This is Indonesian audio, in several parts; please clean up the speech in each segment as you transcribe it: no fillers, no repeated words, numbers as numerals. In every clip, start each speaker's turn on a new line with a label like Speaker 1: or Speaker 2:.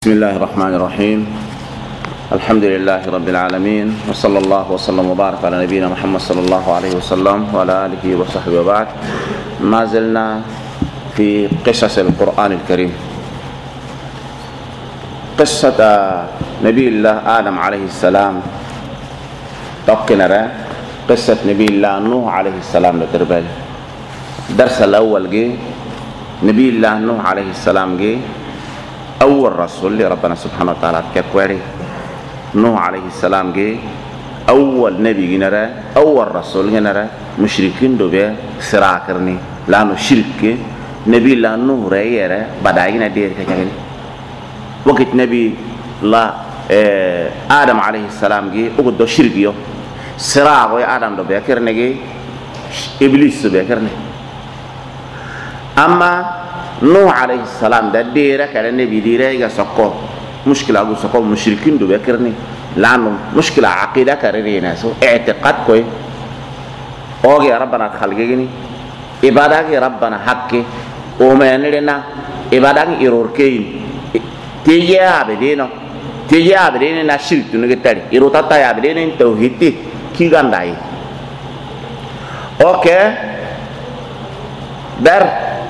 Speaker 1: بسم الله الرحمن الرحيم. الحمد لله رب العالمين، وصلى الله وسلم وبارك على نبينا محمد صلى الله عليه وسلم وعلى آله وصحبه وبعد. ما زلنا في قصص القرآن الكريم. قصة نبي الله آدم عليه السلام تقنرة قصة نبي الله نوح عليه السلام لتربية. درس الأول جي نبي الله نوح عليه السلام جي أول رسول لربنا سبحانه وتعالى كقولي نوح عليه السلام جي أول نبي جنرا أول رسول جنرا مشركين دوبيا سراكرني لانه شرك نبي الله نوح رأيه بداينا دير كجاني وقت نبي الله آدم عليه السلام جي وقت دو شركيو سراغ ويا آدم دوبيا كرني جي إبليس دوبيا كرني أما نوح عليه السلام ده ديره كان النبي ديره يسقط مشكلة أقول سقط مشركين دو بكرني لأنه مشكلة عقيدة كرينا سو اعتقاد كوي أوجي ربنا خلقني إبادة ربنا حقي وما نلنا إبادة إيروركين تيجي أبدينا تيجي أبدينا نشيل تنقطري إيروتا تاي أبدينا توحيدي كي غنداي أوكي در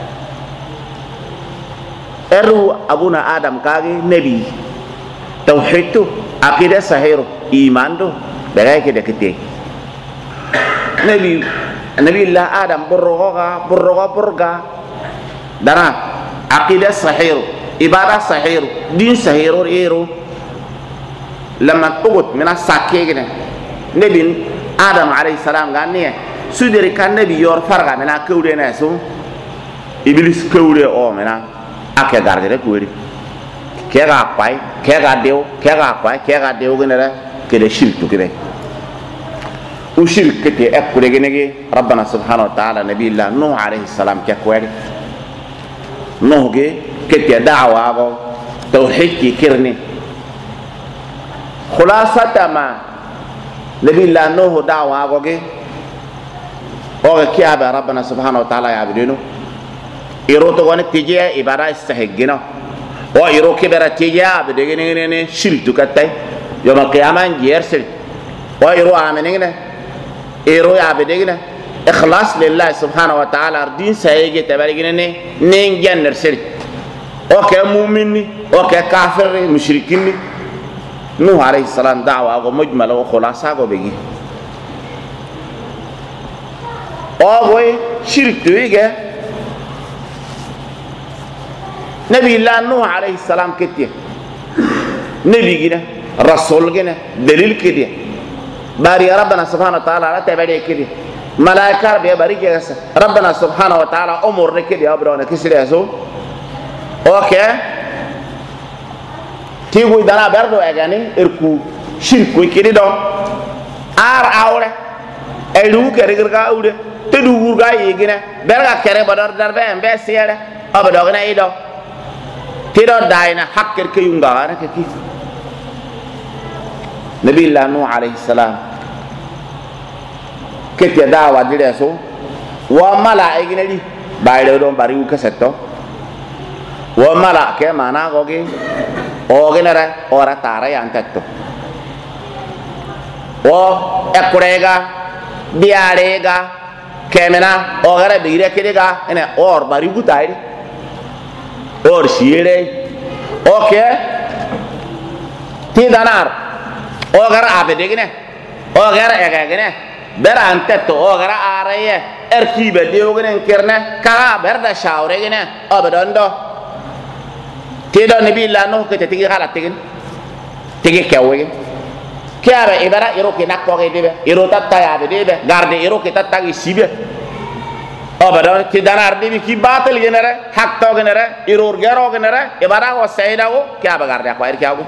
Speaker 1: eru abuna adam kage nabi tauhid tu akidah sahiru iman tu berai ke dekete nabi Allah adam burroga dana akidah sahiru ibadah sahiru din sahiru iru lama tugut mina sakke gene nabi adam alayhi salam ganne sudiri kan nabi yor farga mina kewde na so iblis kewde o mina ake gardere kueri kega pai kega deu genera kede shirku kebe u shirk kete akure genege rabbana subhanahu wa ta'ala nabi allah nuh alayhi salam ke kueri nuh ge kete da'wa go tauhid ki kirni khulasata ma nabi allah nuh da'wa go ge o ke aba rabbana subhanahu wa ta'ala ya bidinu iroto gone tijia ibara istahigina wa iro kibara tijia bedegene shirku katay yoma qiyaman yersel wa iro amenene iro ya bedegene ikhlas lillah subhanahu wa ta'ala din sayege tabarigene ne ngen sel o ke mu'minni o ke kafir mushrikin nuh alayhi salam da'wa go mujmal wa khulasa go begi o goy shirku ige نبي الله نوح عليه السلام كتير نبي جنا رسول جنا دليل كتير باري ربنا سبحانه وتعالى لا تبالي كتير ملائكة بيا باري كذا ربنا سبحانه وتعالى أمور كتير أبرانا كسر يسوع أوكي تيجوا دانا بردو أجاني إركو شركوا كتير دون أوله ألو كريكا أوله تدور كاي يجينا برجع كره بدر دربه بس ياله أبدا كنا يدو ترى داينا حكر كيونغا أنا كيف نبي الله نوح عليه السلام كتير دعوة دريسو وملائكة نلي بايدهم باريو كسرتو وملائكة مانا غوغي أوغنرا أورا تارا يانتتو وأكوريغا بياريغا كمنا أوغرا بيرة كيريغا إنه أور باريو تايري और शीरे ओके तीदानार अगर आप देखें अगर एक ने बेरा अंत तो अगर आ रही है एर्की बेदियोगे ने करने कहाँ बेरदा शावरेगे ने अब दंडो तीदा नबी लानो के तेरी खाला तेरी क्या होगे क्या है इबारा इरो के नाक पोगे देबे इरो तत्ता या देबे गार्डे इरो के तत्ता की सीबे أبدا كدانا أردي بكي باطل جنرة حق تو جنرة إيرور جرو جنرة إبارة هو سيدا هو كيا بقار ده كوير كيا هو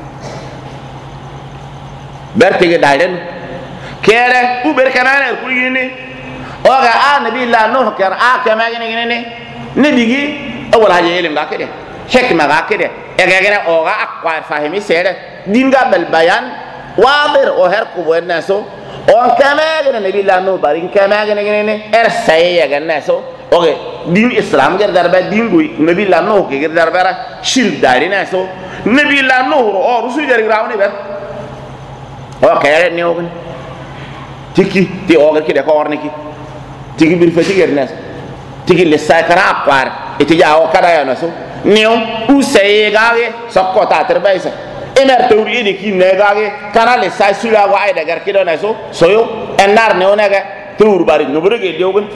Speaker 1: برتيجي دايرن كيره هو بركنان الكليني أوكا نبي الله نوح كير كما جنة نبيجي أول حاجة يلم كاكده حكمة كاكده إجاكنا أوكا أقوى فاهمي سيره دين قبل بيان واضر وهر كوبر ناسو on kama gane nabi Allah no barin kama gane sai ya ganna so okay din islam gar darba din gui nabi Allah no ke gar darba shirk dari na so nabi la nuhru o rusu jari rawni ber o kayre ne o tiki ti o ki de ko warni ki tigi bir fati gernes tigi le sakara par eti ya o kada ya naso niu usay gaage sokota terbaisa emer tawri ni ki ne gaage kana le say sula wa ay daga ki do naso soyo enar ne onaga tur bari no burege diogun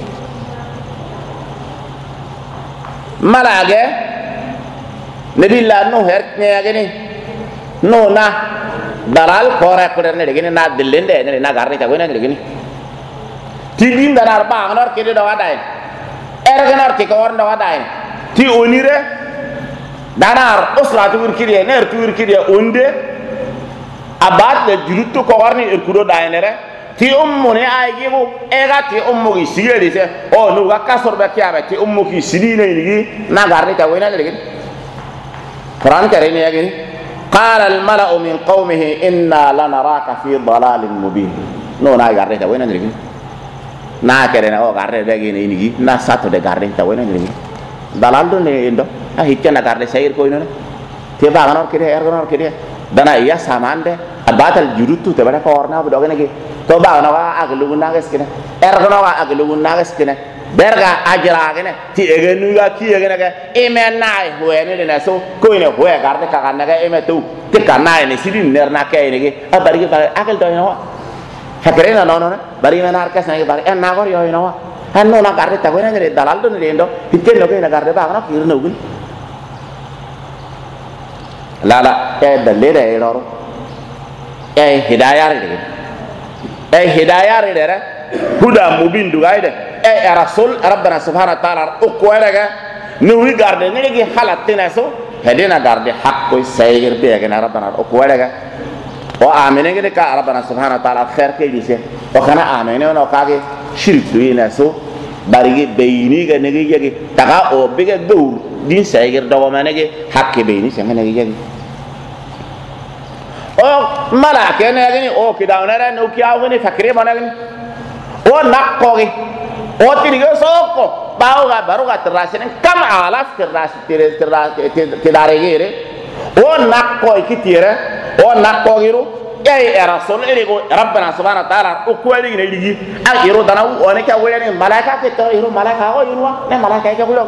Speaker 1: malage nabi la no her ne ageni no na dalal kora ko ne de na dillende ne na garni ta gona de gini tidin danar ba ngar ke do wadai erganar ke ko do wadai ti onire danar usla tu kirkiye ner tu kirkiye onde abad le jurutto ko warni er kudo dainere ti ummu ne ay gibu ega ti ummu gi sigeri se o no ga kasor be kiabe ti ummu ki sidine ni na garni ta gona de gini quran kare ne yagi qala al mala'u min qaumihi inna lanaraka fi dalalin mubin no na garni ta gona de gini na kere na o garre be gene ini na sato de garre ta wona ni dalal do ne indo a hikke na garre sayir ko ino te ba ganor kede ergonor kede dana iya samande abatal jurutu te bada ko orna bu dogene ge to ba na wa aglu na ges kene ergono wa aglu na ges kene berga ajra gene ti egenu ga ki egene ge emen nai huene ne so ko ine hue garde ka kan ga eme tu te kanai ne sidin ner na ke ne ge abari ge ba akel do no hakrena no bari menar ka sangi bari en nagor yo ino hanno na garde ta gona ne dalal do ne ndo hikke no ke na garde ba na kir no gun lala e dalle re ro e hidayar re huda mubin du gaide e rasul rabbana subhanahu wa ta'ala o ko rega no wi garde ne gi halatina so hedina garde hakko sayir be ga rabbana o ko rega o amene gede ka rabbana subhanahu wa ta'ala khair ke dise o kana amene no kage shirk do ina so barigi beini ga negi yegi taga o bige dur din sayir do manege hakke beini se ngene yegi o malaka ne gani o kidawnara no kiawu ne fakre managni o nakkogi o tirigo soko bawga baruga terasene kam alaf tidarege o nakko ikitire o nakkogiru ay rasul irigo rabbana subhanahu wa ta'ala o ko ri ne ligi ak iro dana o ne ka wele malaika ke to iro malaika o yinwa ne malaika ke ko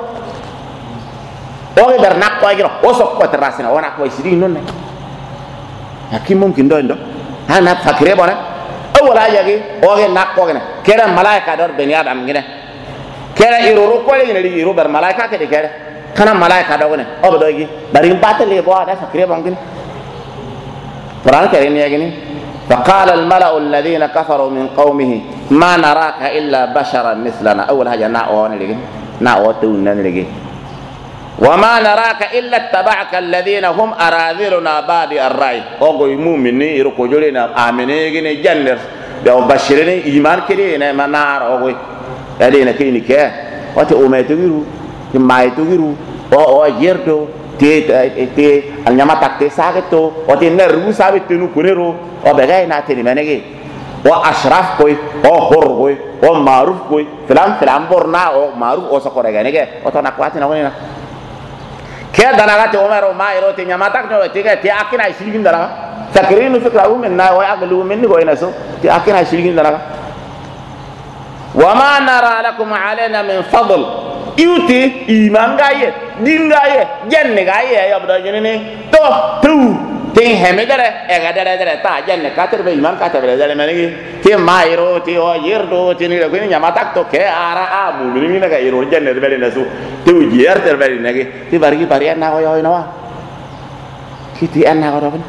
Speaker 1: o ge ber nakko igiro o sokko terasene o nakko isiri non ne hakim mumkin do ndo hana fakire bona o wala yagi o ge nakko gene kera malaika dor ben adam gene kera iro ro ko ri ne ligi iro ber malaika ke de kera kana malaika do gene o do gi bari batale bo ada fakire bon gene قرآن كريم يجني فقال الملأ الذين كفروا من قومه ما نراك إلا بشرا مثلنا أول حاجة ناوان لجن ناوتون لجن وما نراك إلا اتبعك الذين هم أراذلنا بادئ الرأي أقول مؤمنين يركضون آمنين يجني جنر بشرين إيمان كريم ما نار أقول هذين كيني كه وات أمتيرو ما يتيرو أو يردو te alnyama takte sageto o te neru sabeto nu kunero o begay na te ni menege o ashraf koy o hor koy o maruf koy filam borna o maruf o sokore ganege o to nakwati na wona ke danaga te omero mairo te nyama takto te ke akina shilgin dara sakrinu fikra men na wa aglu men go ina so te akina shilgin dara wa ma nara lakum alaina min fadl iuti imangaye dingaye jenne gaye ya bada jene to tu tin hemedere ega dere ta jenne katerbe iman katerbe dere menegi ti mairo ti o yerdo ti ni ko ni nyamata to ke ara abu ni na ga iro jenne bele nasu tu yer ter bele negi ti bargi bari na ko yo no kiti anna ko don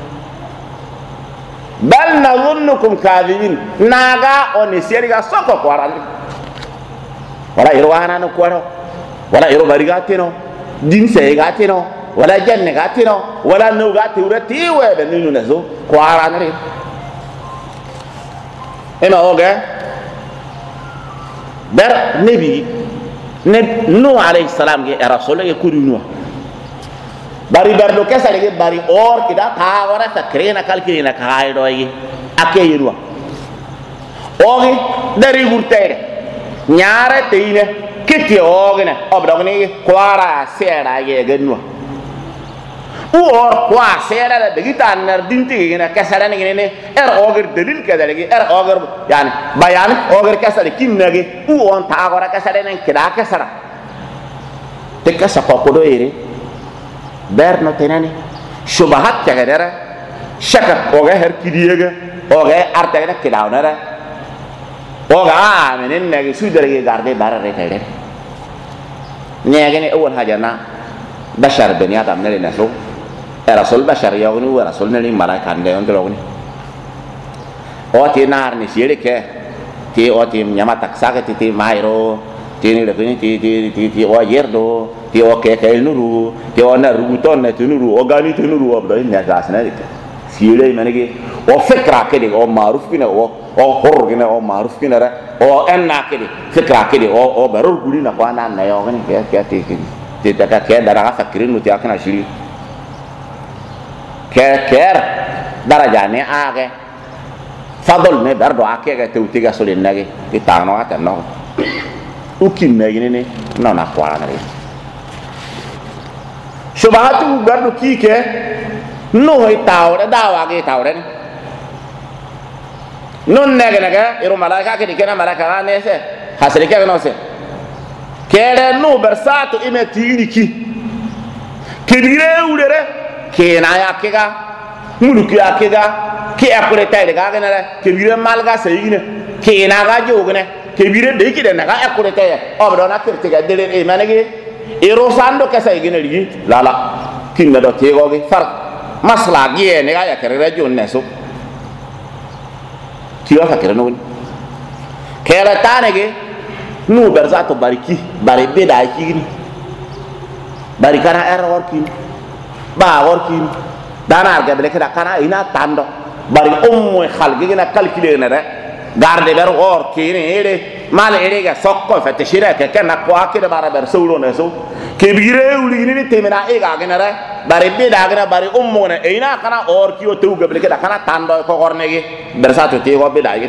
Speaker 1: bal nadhunnukum kadhibin naga oni seriga soko ko aran wala iro wana no ko wala iro bari gatino din se gatino wala janne gatino wala no gati urati we be ninu nazo ko aranere ema oge ber nabi ne no alayhi salam ge rasul ge kurinu bari ber do kesa ge bari or kida ta wara ta krena kalkina kai do yi akeyirwa oge dari gurtere nyaare teine kiti ogene obdogni kwara sera ye genwa or kwa sera da digita nar dinti gina kasara ni ne oger dalil kada lagi oger yani bayan oger kasara kinnage on ta agora kasara nen kida kasara te kasa ko do ire berno tenani shubahat kagadara shaka oga her kidiyega oga arta ne kida onara oga amenen nagi sudare garde barare tede nyagene awal hajana bashar bani adam ne naso rasul bashar yawni wa rasul ne malaika ande on logni oti nar ni sire ke ti oti nyama taksa ke ti mairo ti ni lekini ti o yerdo ti o ke nuru ti o na rubuton na tunuru ogani tunuru obdo ni asna dik sire manege o fikra ke de o maruf kina o hor kina o maruf kina ra o enna ke de fikra ke de o barur guli na kwana na yo gani ke ti ta ke dara fakirin nu ti akana shiri ker darajane age fadol ne dardo ake ga tewtiga solin nage ti tano ata no ukin nagi ne no na kwala na shubahatu gardo kike no hoy tawre dawa ge tawre non nege nege iru malaika ke dikena malaika ne se hasri ke no se kere no bersato imeti ki kedire urere kena ya kega muluki ya kega ke akure tay daga gana ke bire malga sayine ke na ga jogne ke bire de ki de na ga akure tay obdo na kirti ga dele e manage e rosando ke sayine ligi lala kinna do te gogi far masla gi ne ga ya kere radio neso ti wa fakere no ke la tanege nu berzato bariki bari be da ki barikana error ki ba workin dana ga bele kada kana ina tando bari ummu khalgi na calculer na garde ber or kini ere mal ere ga sokko fa tashira ke kana ko akira bara ber sawlo na so ke bire uli ni temena e ga gana ra bari be da gana bari ummu na ina kana or ki o tew ga bele kada kana tando ko gorne ge ber sa to te go be da gin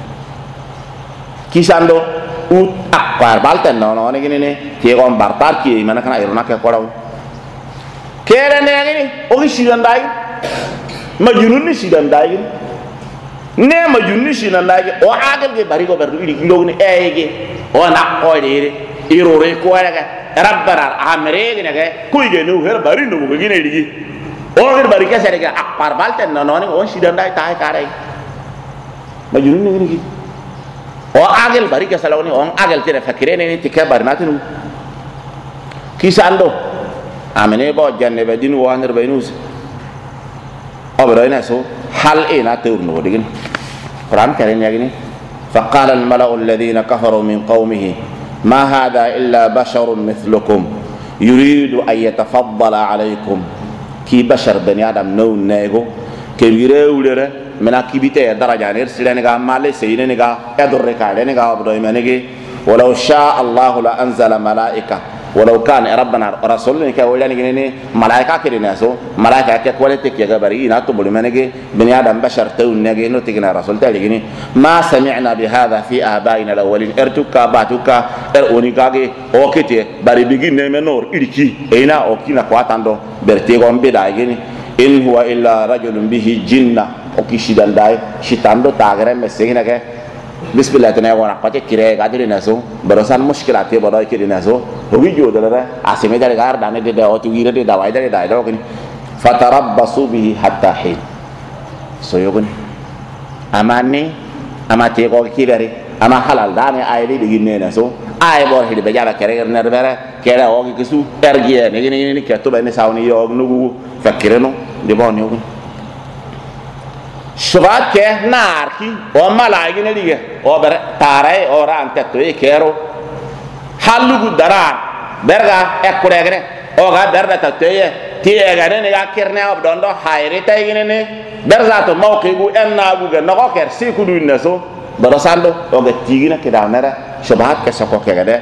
Speaker 1: kisando ut akbar balten no ne gini ne te go bartar ki mana kana irona ke ko kere ne ngini o shidandai majunun ni shidandai ne majunun ni shidandai o agal ge bari go berdu idi logni ege o na ko dire irore ko daga rabbara amre ne ge kuy ge no her bari no go gine digi o her bari ke sere ge akbar balten no no ni o shidandai tay kare majunun ni ngini o agal bari ke salawni on agal tere fakire ne ti ke bari natinu kisando amene bo janne be din wanir be nus obrayna so hal ina tawrno digin quran karen yagini faqala al mala'u alladhina kafaru min qaumihi ma hadha illa basharun mithlukum yuridu an yatafaddala alaykum ki bashar bani adam no nego ke yirewlere mena kibite daraja ner silene ga male seyne ga edurre ka ne ga obrayna nege walau sha allah la anzala malaika ولو كان ربنا رسولنا كولاني جنني ملائكة كرينا سو ملائكة كقولتك يا جبري ناتو بلمانجي بني آدم بشر تو نجي نو تجينا رسول تالي جني ما سمعنا بهذا في آبائنا الأولين ارتوكا باتوكا ارونيكاجي أوكتي بري بيجي نمنور إلكي إينا أوكينا قواتاندو برتيغون بيدا جني إن هو إلا رجل به جنة أوكي شيدان داي شيطاندو تاغرة مسينا كه بسم الله تناي وانا قاتي كيري غادي ناسو برسان مشكلات بدا كيري ناسو هوي جو دلرا اسمي دار غار دانه دي اوتي ويره دي داواي دار داي دوكني فتربصوا به حتى حين سويغن اماني اماتي كو كيري اما حلال دانه اي دي غينه ناسو اي بور هدي بجابا كيري نربره كيرا اوغي كسو ارجي ني كتو بن ساوني يوغ نغو فكرنو دي بون يوغ شبات ke narki o malagi ne dige o ber tare o ran tetto e kero hallugu dara berga ekkuregene o ga berda tateye ti e ga ne ga kirne o dondo hayre tay gene ne berza to mawqigu enna gu ga no ker sikudu neso baro sando o ga tigina ke dawnara shubahat ke sako ke ga de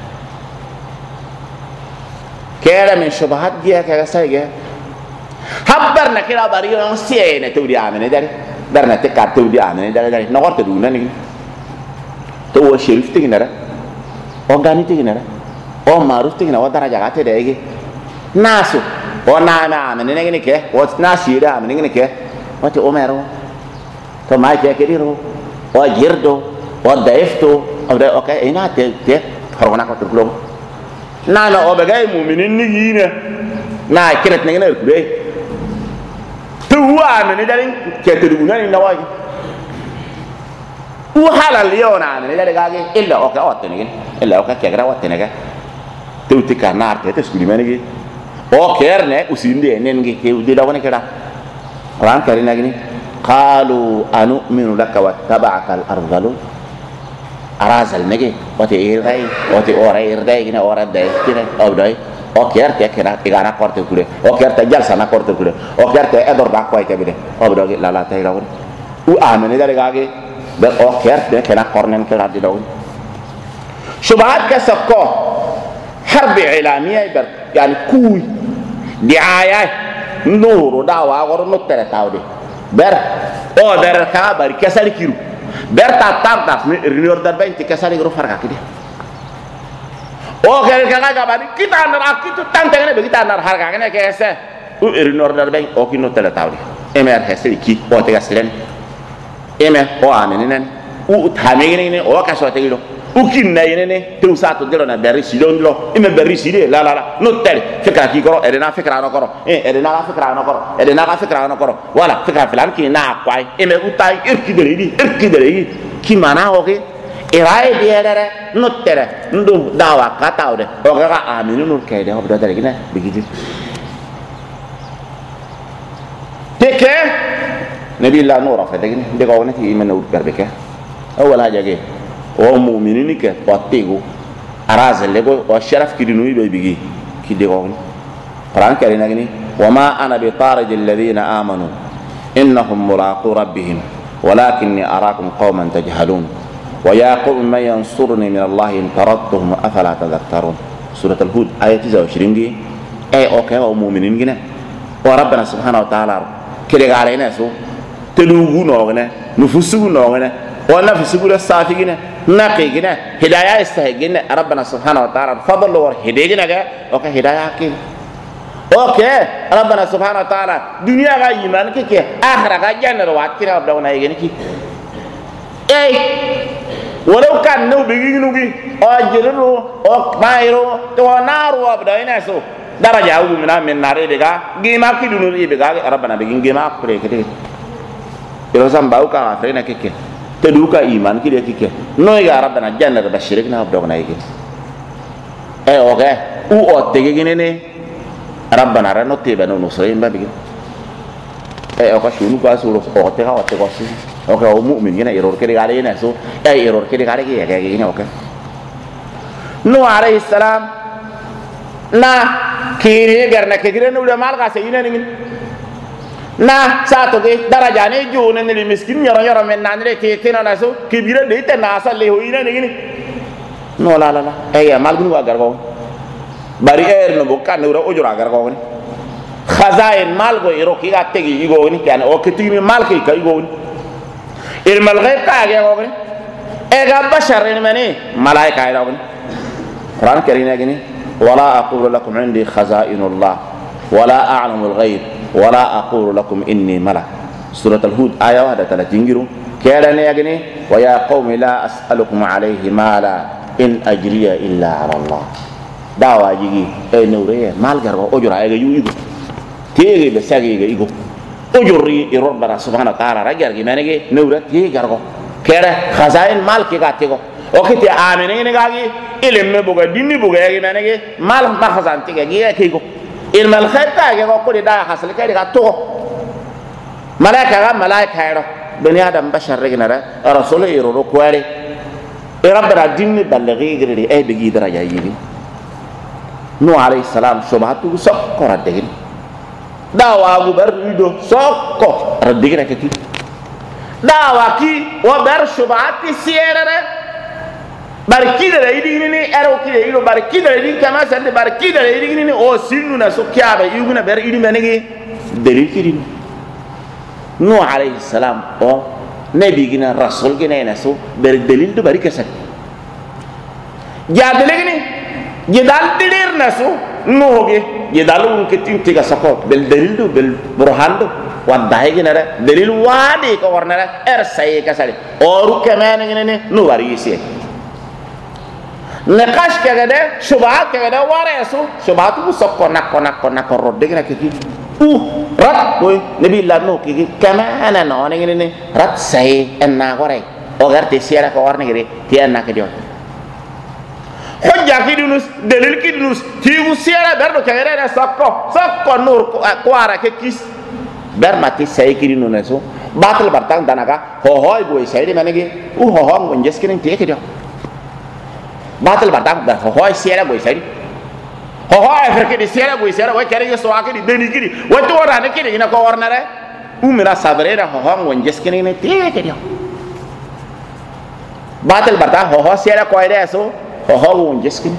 Speaker 1: kera min shubahat ge ke ga sayge habbar na kira bari on siene to di amene dari darna te ka to di amene dari no gorte du nani to o sherif te ginara o gani te ginara o maruf te ginara o daraja ga te dege naso o na na men ne ngini ke o na sira men ngini ke o ti omero to ma je ke diro o jirdo o daifto o da okay ina te horona ko tulo na na o be gay mu'minin ni yina na kiret ne ngene kure to wa men dalin ke to duguna ni nawaji u halal yona men dalin gage illa okay o te ne illa okay ke gra o te ne ga tu ti kanar te skuli men gi o kerne usinde nengi ke udila woni keda ran karina gini qalu anu'minu laka wattaba'aka al-ardhalu arazal nege wati irai wati ora irdai gina ora dai kina obdai o kerte kena igana korte kule o kerte jalsa na korte kule o kerte edor ba ko itebide obdo la tay lawon u amene dare gage be o kerte kena kornen kala di lawon shubahat ka sakko harbi ilamiya ber yani kuy diaya nuru dawa gor no tere tawde ber o ber ka bari kesali kiru ber ta tardas ni reunion dar 20 kesali gro farka kidi o kere ka bari kita nar akitu tantene be kita nar harka kene kese u reunion dar 20 o kino tere tawde emer heseli ki o te gaslen emer o amenenen u tamegene ne o ka so te gilo ukin na yene te usato delo na beri silondlo e me beri sile la no tel fikra ki koro edena fikra no koro edena la fikra no koro edena la fikra no koro wala fikra filan ki na kwai e me utai irki dele ki mana o ke e rai di edere no tere ndu dawa katawde o ga aminu no kede o do dele gina bigiji teke nabi la nura fa degini de ko ne ti men ur garbeke awala jage o mu'minini ke watego arazal lego o sharaf kidinu be bigi kidego quran kare nagini wama ana bi tarid alladhina amanu innahum mulaqu rabbihim walakinni arakum qauman tajhalun wa ya qawm man yansuruni min allah in taradtuhum afala tadhakkarun surah al-hud ayat 29 gi o ke o mu'minin gina o rabbana subhanahu wa ta'ala kede gare ne so telugu no gane nufusu no gane ولا في سبيل الصافين نقينا هداية استهجنا ربنا سبحانه وتعالى فضل ور هدينا جا أوكي هداية كين أوكي ربنا سبحانه وتعالى دنيا غا إيمان كي آخر غا جنة روات كنا بدونا يجينا كي أي ولو كان نو بيجي نوجي أجرلو أو بايرو تو نارو أبداينا سو درجة أول من نار بيجا جيما كي دنيا بيجا ربنا بيجي جيما كريه كده يروسام باو كا أفرينا كي teduka iman ki de kike no ya rabbana janna da bashirik na abdo na yigi oke u o tege gine ne rabbana ra no tebe no so yimba bigi o ka shunu ka suro o te ka o te ko si o ka o mu'min gina error ke de gare ne so error ke de gare ki ya gine oke no alayhi salam na kiri garna ke dire no le mal ka se yine ni na sato ke daraja ne jone ne miskin yoro men nan re ke tena na so kibira de te na sa le hoina ne gini no la ya mal gun wa gargo bari no bokka ne ura ojura gargo ni khazain mal go iro ki ga tegi igo ni kan o ke timi mal ke ka igo ni il mal ghaib ka ga go ni ga bashar ni mani malaika ira go ni quran karina gini wala aqulu lakum indi khazainullah wala a'lamu al-ghaib ولا أقول لكم إني ملك سورة الهود آية واحدة 30 كيراني يغني ويا قوم لا أسألكم عليه مالا إن أجري إلا على الله دعوة يجي نوريه مال غرو أجرا يجو تيجي بساجي يجو أجري ربنا سبحانه وتعالى رجع جمانه نورة تيجي غرو كيره خزائن مال كي كاتيجو وقت آمنين نجاجي إلهم بوجا ديني بوجا جمانه مال ما خزان تيجي كيجو ilma al-khaita ga ko da hasal kai ga to malaika ro bani adam bashar regna rasul iro ro kware rabbana dinni balaghi gari ay bigi daraja yini nu alayhi salam subhatu sokko radegin dawa gu bar rido sokko radegina kati dawa ki wa bar subhati sierere barkida da idi ni ero ki ido barkida idi kama sande barkida da idi ni o sinu na so kyaaba yuguna ber idi menegi dalil kidi no alayhi salam o nabi gina rasul gina na so ber dalil do bari kasa ja dalil ni je dal dilir na so no ge يدالون كتير تيجا سكوت بالدليل بالبرهان وضعي كنا دليل وادي كورنا إرساي كسالي أورو كمان إننا نواريسي نقاش كذا شبهات كذا وارسو شبهات بسكون نكون رد كنا كذي رد بوي نبي الله نو كذي كمان أنا إننا رد ساي إننا كوري أوغر تسيرة كورنا كذي تيانا كذي حجة كيدونس دليل كيدونس تيجو سيارة برضو كهرة سكو نور كوارا كيس برما تساي كيدونو نسو باتل برتان داناكا هو يبوي سايدي منيجي هو منجس كنين تيه كده باتل برتان ده هو سيارة بوي سايدي هو أفريقيا دي سيارة بوي سيارة وكيري يسوع كده دني كده وتورا نكده هنا كورنا ده ومرا صبرنا هو منجس كنين تيه كده باتل برتان هو سيارة كويرة سو هو ونجسكين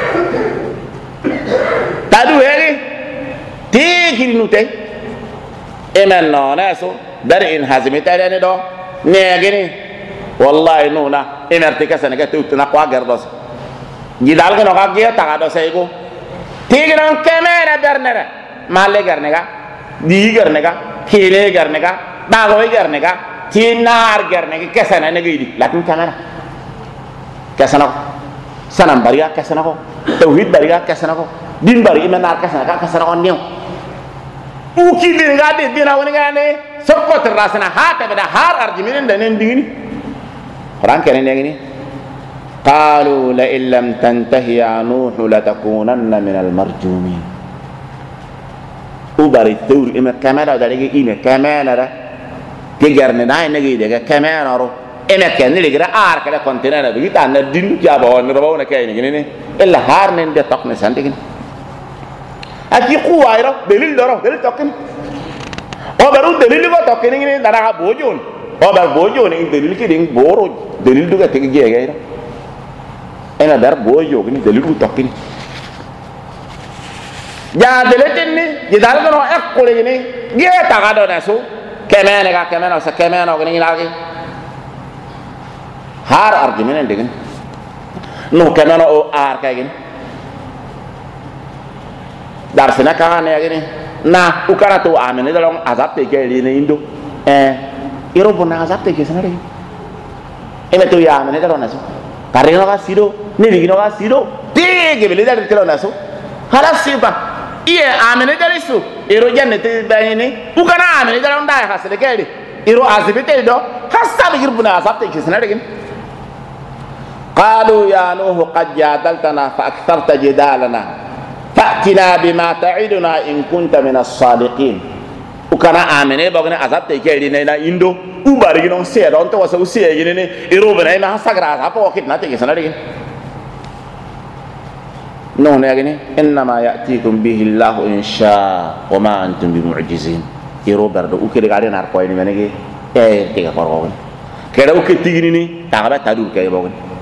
Speaker 1: تادو هيري تيجي نوتي إمن ناسو در إن هزمت على ندو نيجيني والله نونا إن ارتكا سنة توتنا قوا غردوس جدال كنا قاعدة تقعدو سيكو تيجي نون كمينة برنرة مالي غرنيكا دي غرنيكا هيلي غرنيكا باغوي غرنيكا تينار غرنيكا كسنة نجيدي لكن كمينة كسنة sanam bariga kasana ko tauhid bariga kasana ko din bari imanar kasana ko niyo uki din ga de dina woni ga ne sokko terasana hata beda har arjimin danen dingini quran kene ngini qalu la illam tantahi ya nuh latakunanna min al marjumin ubari tur ima kamera dalege ine kamera tigarne nay nagi de kamera ro ena kan ni ligra ar kala kontinera bi ta na din jabo on robo na kay ni ni illa har nen de tok ne santigin aki quwaira delil doro delil tokin o baru delil go tokin ni dara bojon o bar bojon ni delil ki ding boro delil duga tigi ge gaira ena dar bojo ni delil du tokin ja deletin ni jidal no ekkule ni ge ta ga do na so kemene ga kemene sa kemene go ni lagi har argument dengan no kanana o ar kagen dar sena kana ya gini na ukara to amene dalong azab te geli ne indo iro bona azab te kesana re ene to ya amene dalong naso karino ga sido ne digino ga sido te ge bele dal telo naso hala siba iye amene dalisu iro jannete bayini ukara amene dalong da hasle geli iro azibite do hasa bigir bona azab te kesana re gini قالوا يا نوح قد جادلتنا فأكثرت جدالنا فأتنا بما تعدنا إن كنت من الصادقين وكان آمنه بغنا عذاب تكيري نينا إندو وبارغي نون سير أنت وسو سير جنني إروبنا ما سكر عذاب وقت ناتي سنة لكن نوح نيجي إنما يأتيكم به الله إن شاء وما أنتم بمعجزين إروبر دو وكده قاعدين أركوين منيجي تيجا كورغون كده وكده تيجي تعبت تدور كده بغن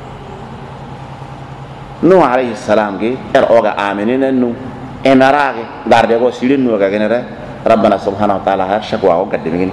Speaker 1: نوح عليه السلام كي أوغا آمنين إنه إمراغي دارده كو سيرين نوغا كنره ربنا سبحانه وتعالى شكوى وقدمين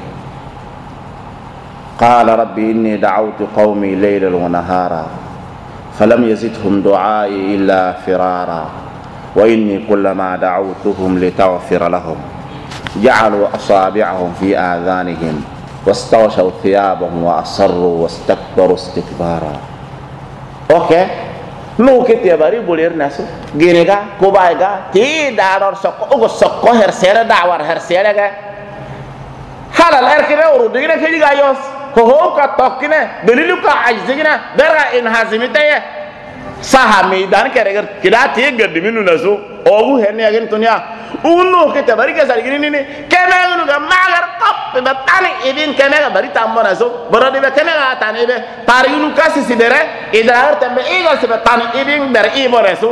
Speaker 1: قال ربي إني دعوت قومي ليلا ونهارا فلم يزدهم دعائي إلا فرارا وإني كلما دعوتهم لتغفر لهم جعلوا أصابعهم في آذانهم واستغشوا ثيابهم وأصروا واستكبروا استكبارا أوكي no ke te bari boler naso genega ko baiga ti daror sokko hersere dawar hersere ga halal erkine uru digine ke diga yos ko ho ka tokkine dalilu ka ajzina dara in hazimita ya saha meidan kere kida ti gaddi minu naso obu henne agen tunya uno ke te bari ke sal gini ni kemenu ga magar kop be tani idin kemega bari tambo naso borode be kemega tani be parinu kasi sidere idrar tambe iga se be tani idin ber ibo naso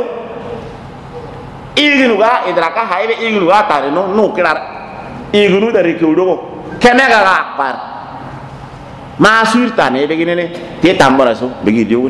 Speaker 1: iginu ga idraka haibe iginu ga tani no kirar iginu dari kudo kemega ga akbar masur tani be gini ni te tambo naso be gidiun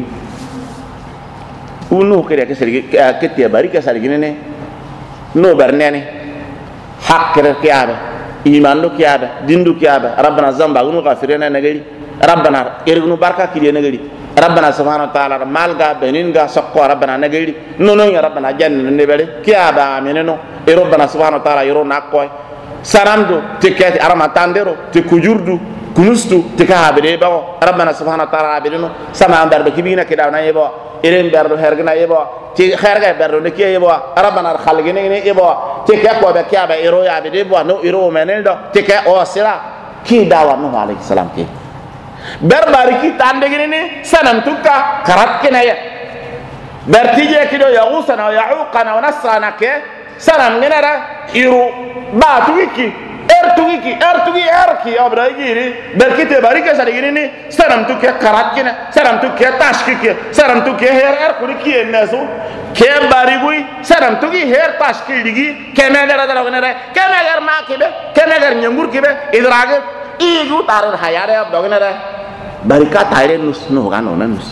Speaker 1: uno ke sal ke te bari ke sal gini ni no bernene hakkere kiyabe imanu kiyabe dindu kiyabe rabbana zamba gunu kafirena nagari rabbana ergunu barka kidiye nagari ربنا سبحانه وتعالى مالغا بنينغا سقوا ربنا نغيري نونو يا ربنا جن نبري كيابا مننو ربنا سبحانه وتعالى يرون اكوي سرامدو تكات ارما تانديرو تكوجوردو كنستو تكابري باو ربنا سبحانه وتعالى بينو سما امبر بكبينا كدا نايبو إيرين بردو هرجنا يبوا تي خيرجا بردو نكيا يبوا ربنا الخالقين يبوا تي كأقوى بكيابا إيرويا بديبوا نو إيرو منيلدو تي كأو سلا كي دعوة نوح عليه السلام كي برباركي تاندعيني سنم توكا كرات كنايا برتيجي كده يغوصنا ويعوقنا ونصرنا كي سنم غنرا إيرو باتويكي ertugi abra giri berkite barika sarigini saram tu ke karatkina saram tu ke tashkike saram tu ke her kuri ki ennasu ke barigui saram tu ki her tashkiligi kemegara daragnere kemegar makibe kemegar nyamur kibe idrage igu tarar hayare abdognere barika tayre nus no gano nanus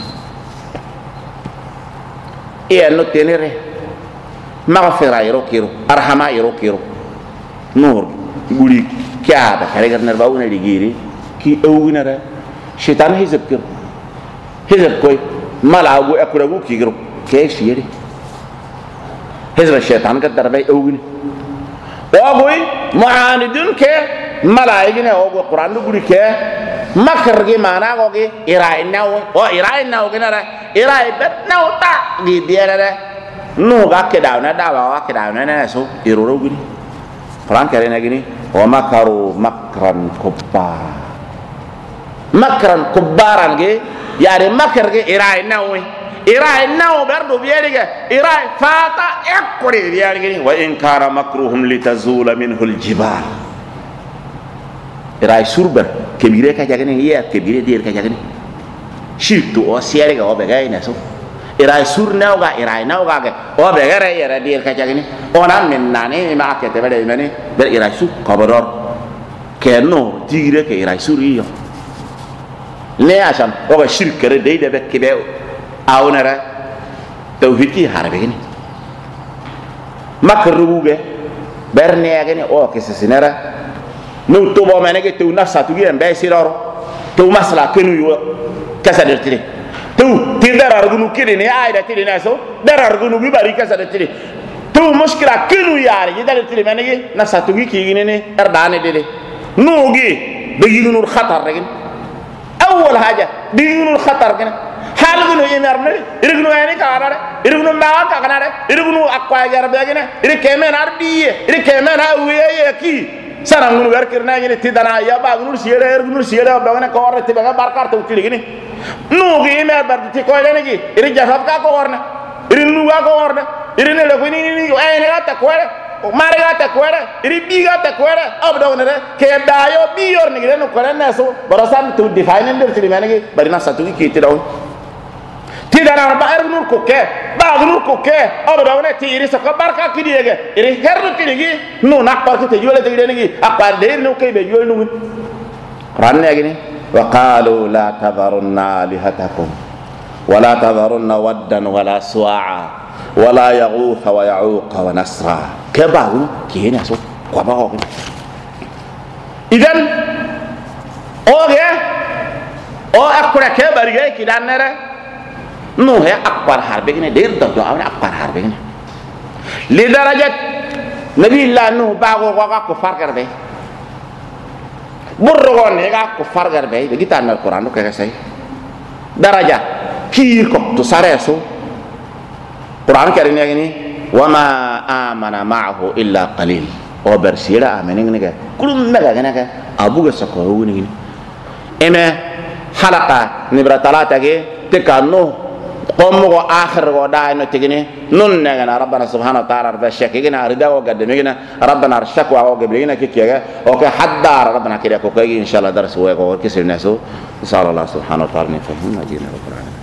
Speaker 1: no tenere maghfira irokiro arhama irokiro nur guri kiada kare nerbawu na digiri ki awginara shaitan hizab koy malagu akuragu kigro ke shiri hizab shaitan ka darbe awgin wagoy muanidun ke malaigina ogo qur'an guri ke makarge mana goge irainaw ginara irai bet nawta gi diere no ga ke dawna dawa ke dawna na so iroro guri Quran karena gini, wa makaru makran kubbaran ge, yare makar ge irai nawe berdo biari ge, irai fata ekkore biari gini, wa in kara makruhum litazula minhul jibal. Irai surber kebire kaja gini, iya kebire dir kaja gini. Shirtu o siari ge o begai naso. Irai sur nauga ge o begara ira dir kaja gini ona minnani ma akete bade mani der irai sur kabador keno tigre ke irai sur iyo le asan o ga shirkere de be kibe awnara tawhidi harbe gini makruge berne gini o ke sinara no to bo manege to nafsa tu gi embe siroro to masla kenu yo kasa dertire tu tidar argunu kiri ni ayda tiri naso dar argunu bi barika sa tiri tu mushkila kinu yari yidar tiri menegi na satugi ki ne erdane dede nugi biginu khatar regin awwal haja biginu khatar gene halgunu imarne irignu yani ka arare irignu ma ka kanare irignu akwa jar begene irikemen arbiye irikemen awiye ki sarangunu werkirna ngene tidana ya bagunu siere ergunu siere bagana ko warte baga barkar to tiri gene nugi imer barti ko lenegi iri jafaf ka ko warna iri nuga ko warna iri ne le ko ni ayne gata ko mare gata ko iri bi gata ko abdawna ke dayo bi yor ni le no ko na so barasan to define nder tiri menegi bari na satu ki tidaw tidana ba ergnur ko ke ba gnur ko ke abdawna ti iri so ko barka ki diege iri herru kiligi no nak parki te yole te lenegi akbar der no ke be yole no ran ne gini وقالوا لا تذرن آلهتكم ولا تذرن ودا ولا سواعا ولا يغوث ويعوق ونسرا كباو كينا سو كباو إذن أوه أكبر كبر جاي كده نرى نو هي أكبر حربين دير دبلو أو أكبر حربين لدرجة نبي الله نو باغو وقا كفار كربي burrogon ne ga ko fargar be be gitan al qur'an ko say daraja ki ko to sareso qur'an kari ne ni wama amana ma'ahu illa qalil o bersira amene ne ga kulum mega ne ga abu ga sako woni ni eme halaka ni bratalata ge te kanno قوموا آخر وداعنا تجني نون ربنا سبحانه وتعالى ربشك يجينا ردا وقدمينا ربنا رشك وقبلينا كيكيا أوكي حدار ربنا كده كوكي إن شاء الله درس ويقول كسر الناس إن شاء الله سبحانه وتعالى نفهم مجينا رب العالمين.